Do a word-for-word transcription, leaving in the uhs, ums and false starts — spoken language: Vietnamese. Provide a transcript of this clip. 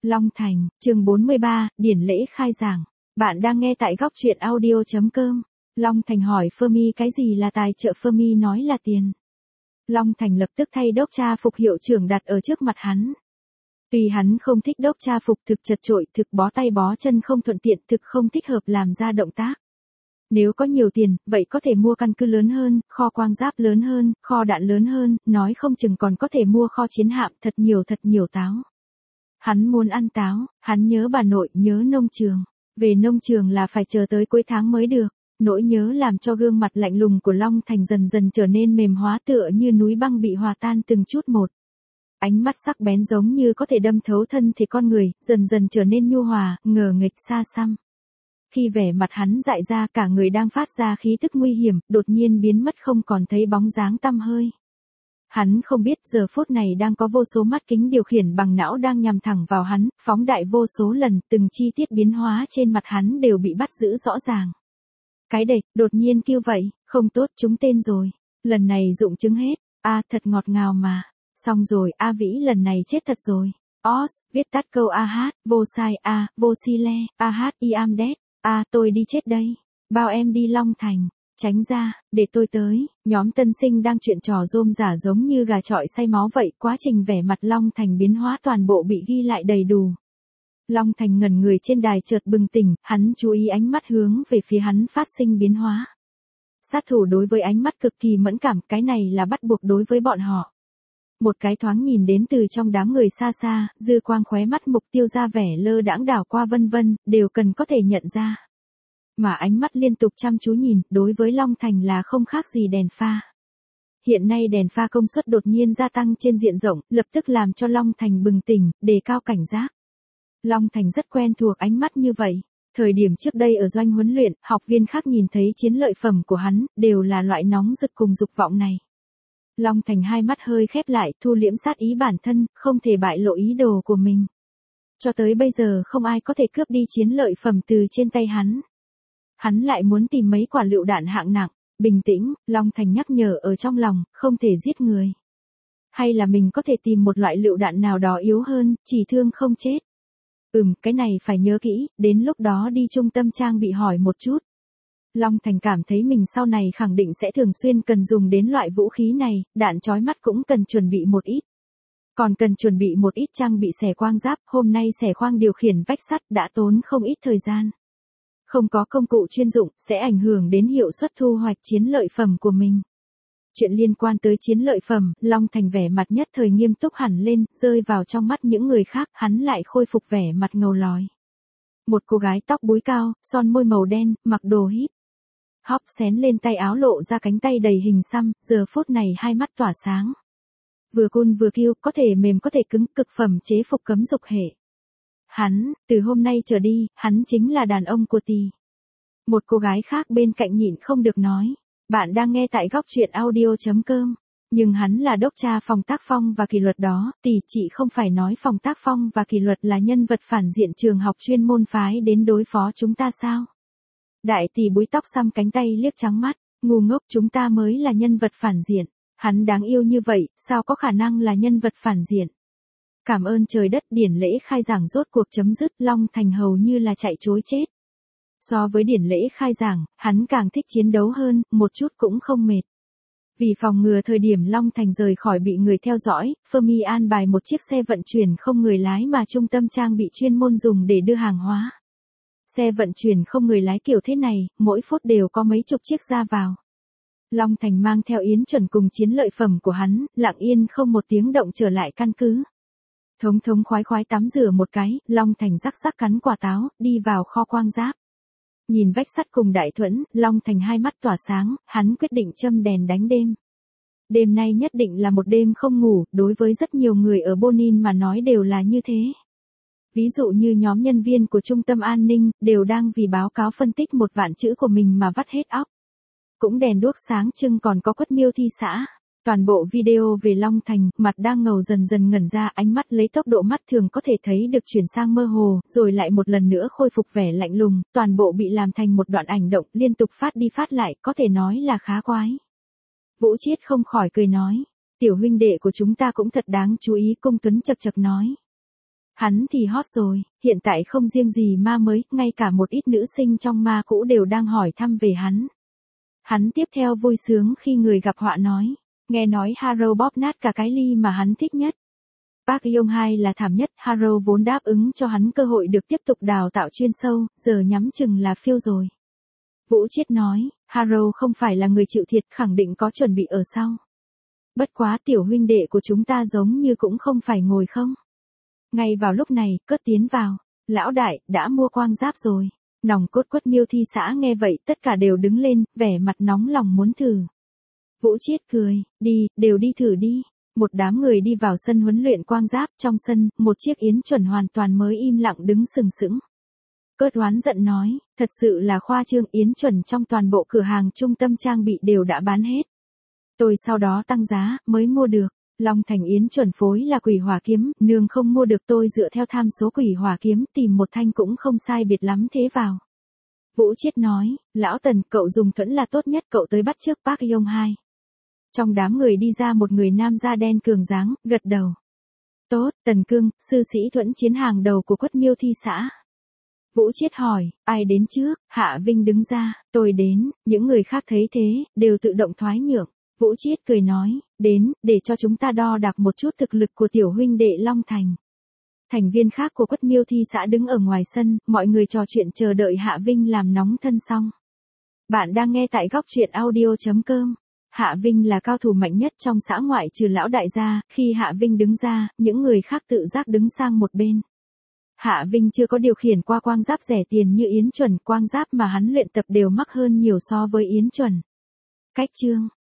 Long Thành, chương bốn mươi ba, điển lễ khai giảng. Bạn đang nghe tại góc truyện audio chấm com. Long Thành hỏi Fermi cái gì là tài trợ, Fermi nói là tiền. Long Thành lập tức thay đốc tra phục hiệu trưởng đặt ở trước mặt hắn. Tuy hắn không thích đốc tra phục, thực chật chội, thực bó tay bó chân không thuận tiện, thực không thích hợp làm ra động tác. Nếu có nhiều tiền, vậy có thể mua căn cứ lớn hơn, kho quang giáp lớn hơn, kho đạn lớn hơn, nói không chừng còn có thể mua kho chiến hạm, thật nhiều thật nhiều táo. Hắn muốn ăn táo, hắn nhớ bà nội, nhớ nông trường. Về nông trường là phải chờ tới cuối tháng mới được. Nỗi nhớ làm cho gương mặt lạnh lùng của Long Thành dần dần trở nên mềm hóa, tựa như núi băng bị hòa tan từng chút một. Ánh mắt sắc bén giống như có thể đâm thấu thân thể con người, dần dần trở nên nhu hòa, ngờ nghịch xa xăm. Khi vẻ mặt hắn dại ra, cả người đang phát ra khí tức nguy hiểm, đột nhiên biến mất không còn thấy bóng dáng tăm hơi. Hắn không biết giờ phút này đang có vô số mắt kính điều khiển bằng não đang nhằm thẳng vào hắn, phóng đại vô số lần, từng chi tiết biến hóa trên mặt hắn đều bị bắt giữ rõ ràng. Cái đệt, đột nhiên kêu vậy, không tốt, trúng tên rồi. Lần này dụng chứng hết, a à, thật ngọt ngào mà. Xong rồi, A Vĩ lần này chết thật rồi. Os, viết tắt câu a hát, vô sai, a, vô si le, a hát, i am dead, a, tôi đi chết đây. Bao em đi Long Thành. Tránh ra, để tôi tới. Nhóm tân sinh đang chuyện trò rôm rả giống như gà chọi say máu vậy, quá trình vẻ mặt Long Thành biến hóa toàn bộ bị ghi lại đầy đủ. Long Thành ngẩn người trên đài chợt bừng tỉnh, hắn chú ý ánh mắt hướng về phía hắn phát sinh biến hóa. Sát thủ đối với ánh mắt cực kỳ mẫn cảm, cái này là bắt buộc đối với bọn họ. Một cái thoáng nhìn đến từ trong đám người xa xa, dư quang khóe mắt mục tiêu ra vẻ lơ đãng đảo qua vân vân, đều cần có thể nhận ra. Mà ánh mắt liên tục chăm chú nhìn, đối với Long Thành là không khác gì đèn pha. Hiện nay đèn pha công suất đột nhiên gia tăng trên diện rộng, lập tức làm cho Long Thành bừng tỉnh, đề cao cảnh giác. Long Thành rất quen thuộc ánh mắt như vậy. Thời điểm trước đây ở doanh huấn luyện, học viên khác nhìn thấy chiến lợi phẩm của hắn, đều là loại nóng rực cùng dục vọng này. Long Thành hai mắt hơi khép lại, thu liễm sát ý bản thân, không thể bại lộ ý đồ của mình. Cho tới bây giờ không ai có thể cướp đi chiến lợi phẩm từ trên tay hắn. Hắn lại muốn tìm mấy quả lựu đạn hạng nặng. Bình tĩnh, Long Thành nhắc nhở ở trong lòng, không thể giết người. Hay là mình có thể tìm một loại lựu đạn nào đó yếu hơn, chỉ thương không chết. Ừm, cái này phải nhớ kỹ, đến lúc đó đi trung tâm trang bị hỏi một chút. Long Thành cảm thấy mình sau này khẳng định sẽ thường xuyên cần dùng đến loại vũ khí này, đạn chói mắt cũng cần chuẩn bị một ít. Còn cần chuẩn bị một ít trang bị xẻ quang giáp, hôm nay xẻ khoang điều khiển vách sắt đã tốn không ít thời gian. Không có công cụ chuyên dụng, sẽ ảnh hưởng đến hiệu suất thu hoạch chiến lợi phẩm của mình. Chuyện liên quan tới chiến lợi phẩm, Long Thành vẻ mặt nhất thời nghiêm túc hẳn lên, rơi vào trong mắt những người khác, hắn lại khôi phục vẻ mặt ngầu lòi. Một cô gái tóc búi cao, son môi màu đen, mặc đồ híp. Hóc xén lên tay áo lộ ra cánh tay đầy hình xăm, giờ phút này hai mắt tỏa sáng. Vừa cool vừa kiêu, có thể mềm có thể cứng, cực phẩm chế phục cấm dục hệ. Hắn, từ hôm nay trở đi, hắn chính là đàn ông của Tì. Một cô gái khác bên cạnh nhịn không được nói. Bạn đang nghe tại góc truyện audio chấm com. Nhưng hắn là đốc tra phòng tác phong và kỷ luật đó, Tì, chị không phải nói phòng tác phong và kỷ luật là nhân vật phản diện trường học chuyên môn phái đến đối phó chúng ta sao? Đại Tì búi tóc xăm cánh tay liếc trắng mắt, ngu ngốc, chúng ta mới là nhân vật phản diện. Hắn đáng yêu như vậy, sao có khả năng là nhân vật phản diện? Cảm ơn trời đất, điển lễ khai giảng rốt cuộc chấm dứt, Long Thành hầu như là chạy trối chết. So với điển lễ khai giảng, hắn càng thích chiến đấu hơn, một chút cũng không mệt. Vì phòng ngừa thời điểm Long Thành rời khỏi bị người theo dõi, Fermi an bài một chiếc xe vận chuyển không người lái mà trung tâm trang bị chuyên môn dùng để đưa hàng hóa. Xe vận chuyển không người lái kiểu thế này, mỗi phút đều có mấy chục chiếc ra vào. Long Thành mang theo Yến Chuẩn cùng chiến lợi phẩm của hắn, lặng yên không một tiếng động trở lại căn cứ. Thống thống khoái khoái tắm rửa một cái, Long Thành rắc rắc cắn quả táo, đi vào kho quang giáp. Nhìn vách sắt cùng đại thuẫn, Long Thành hai mắt tỏa sáng, hắn quyết định châm đèn đánh đêm. Đêm nay nhất định là một đêm không ngủ, đối với rất nhiều người ở Bonin mà nói đều là như thế. Ví dụ như nhóm nhân viên của trung tâm an ninh, đều đang vì báo cáo phân tích một vạn chữ của mình mà vắt hết óc. Cũng đèn đuốc sáng trưng, còn có quất miêu thi xã. Toàn bộ video về Long Thành, mặt đang ngầu dần dần ngẩn ra, ánh mắt lấy tốc độ mắt thường có thể thấy được chuyển sang mơ hồ, rồi lại một lần nữa khôi phục vẻ lạnh lùng, toàn bộ bị làm thành một đoạn ảnh động liên tục phát đi phát lại, có thể nói là khá quái. Vũ Chiết không khỏi cười nói, tiểu huynh đệ của chúng ta cũng thật đáng chú ý, Cung Tuấn chật chật nói. Hắn thì hot rồi, hiện tại không riêng gì ma mới, ngay cả một ít nữ sinh trong ma cũ đều đang hỏi thăm về hắn. Hắn tiếp theo vui sướng khi người gặp họa nói, nghe nói Haro bóp nát cả cái ly mà hắn thích nhất. Park Yong hai là thảm nhất, Haro vốn đáp ứng cho hắn cơ hội được tiếp tục đào tạo chuyên sâu, giờ nhắm chừng là phiêu rồi. Vũ Chiết nói, Haro không phải là người chịu thiệt, khẳng định có chuẩn bị ở sau. Bất quá tiểu huynh đệ của chúng ta giống như cũng không phải ngồi không. Ngay vào lúc này, Cớt tiến vào. Lão đại, đã mua quang giáp rồi. Nòng cốt Quất Miêu Thi xã nghe vậy tất cả đều đứng lên, vẻ mặt nóng lòng muốn thử. Vũ Chiết cười, đi, đều đi thử đi. Một đám người đi vào sân huấn luyện quang giáp, trong sân, một chiếc Yến chuẩn hoàn toàn mới im lặng đứng sừng sững. Cớt oán giận nói, thật sự là khoa trương, Yến chuẩn trong toàn bộ cửa hàng trung tâm trang bị đều đã bán hết. Tôi sau đó tăng giá, mới mua được. Long Thành Yến chuẩn phối là quỷ hỏa kiếm, nương không mua được, tôi dựa theo tham số quỷ hỏa kiếm tìm một thanh cũng không sai biệt lắm thế vào. Vũ Chiết nói, lão Tần, cậu dùng thuẫn là tốt nhất, cậu tới bắt trước Park Yong hai. Trong đám người đi ra một người nam da đen cường dáng, gật đầu. Tốt, Tần Cương, sư sĩ thuẫn chiến hàng đầu của Quất Miêu Thi xã. Vũ Chiết hỏi, ai đến trước? Hạ Vinh đứng ra, tôi đến, những người khác thấy thế, đều tự động thoái nhượng. Vũ Chiết cười nói, đến, để cho chúng ta đo đạc một chút thực lực của tiểu huynh đệ Long Thành. Thành viên khác của Quất Miêu Thi xã đứng ở ngoài sân, mọi người trò chuyện chờ đợi Hạ Vinh làm nóng thân xong. Bạn đang nghe tại góc truyện audio chấm com. Hạ Vinh là cao thủ mạnh nhất trong xã ngoại trừ lão đại gia, khi Hạ Vinh đứng ra, những người khác tự giác đứng sang một bên. Hạ Vinh chưa có điều khiển qua quang giáp rẻ tiền như Yến chuẩn, quang giáp mà hắn luyện tập đều mắc hơn nhiều so với Yến chuẩn. Cách chương